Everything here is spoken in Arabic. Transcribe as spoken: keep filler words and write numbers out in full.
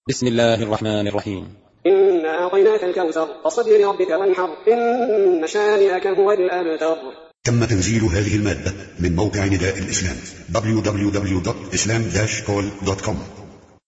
بسم الله الرحمن الرحيم. إنا أعطيناك الكوثر فصل لربك وانحر إن شانئك هو الأبتر. تم تنزيل هذه المادة من موقع نداء الإسلام دبليو دبليو دبليو دوت إسلام داش كول دوت كوم.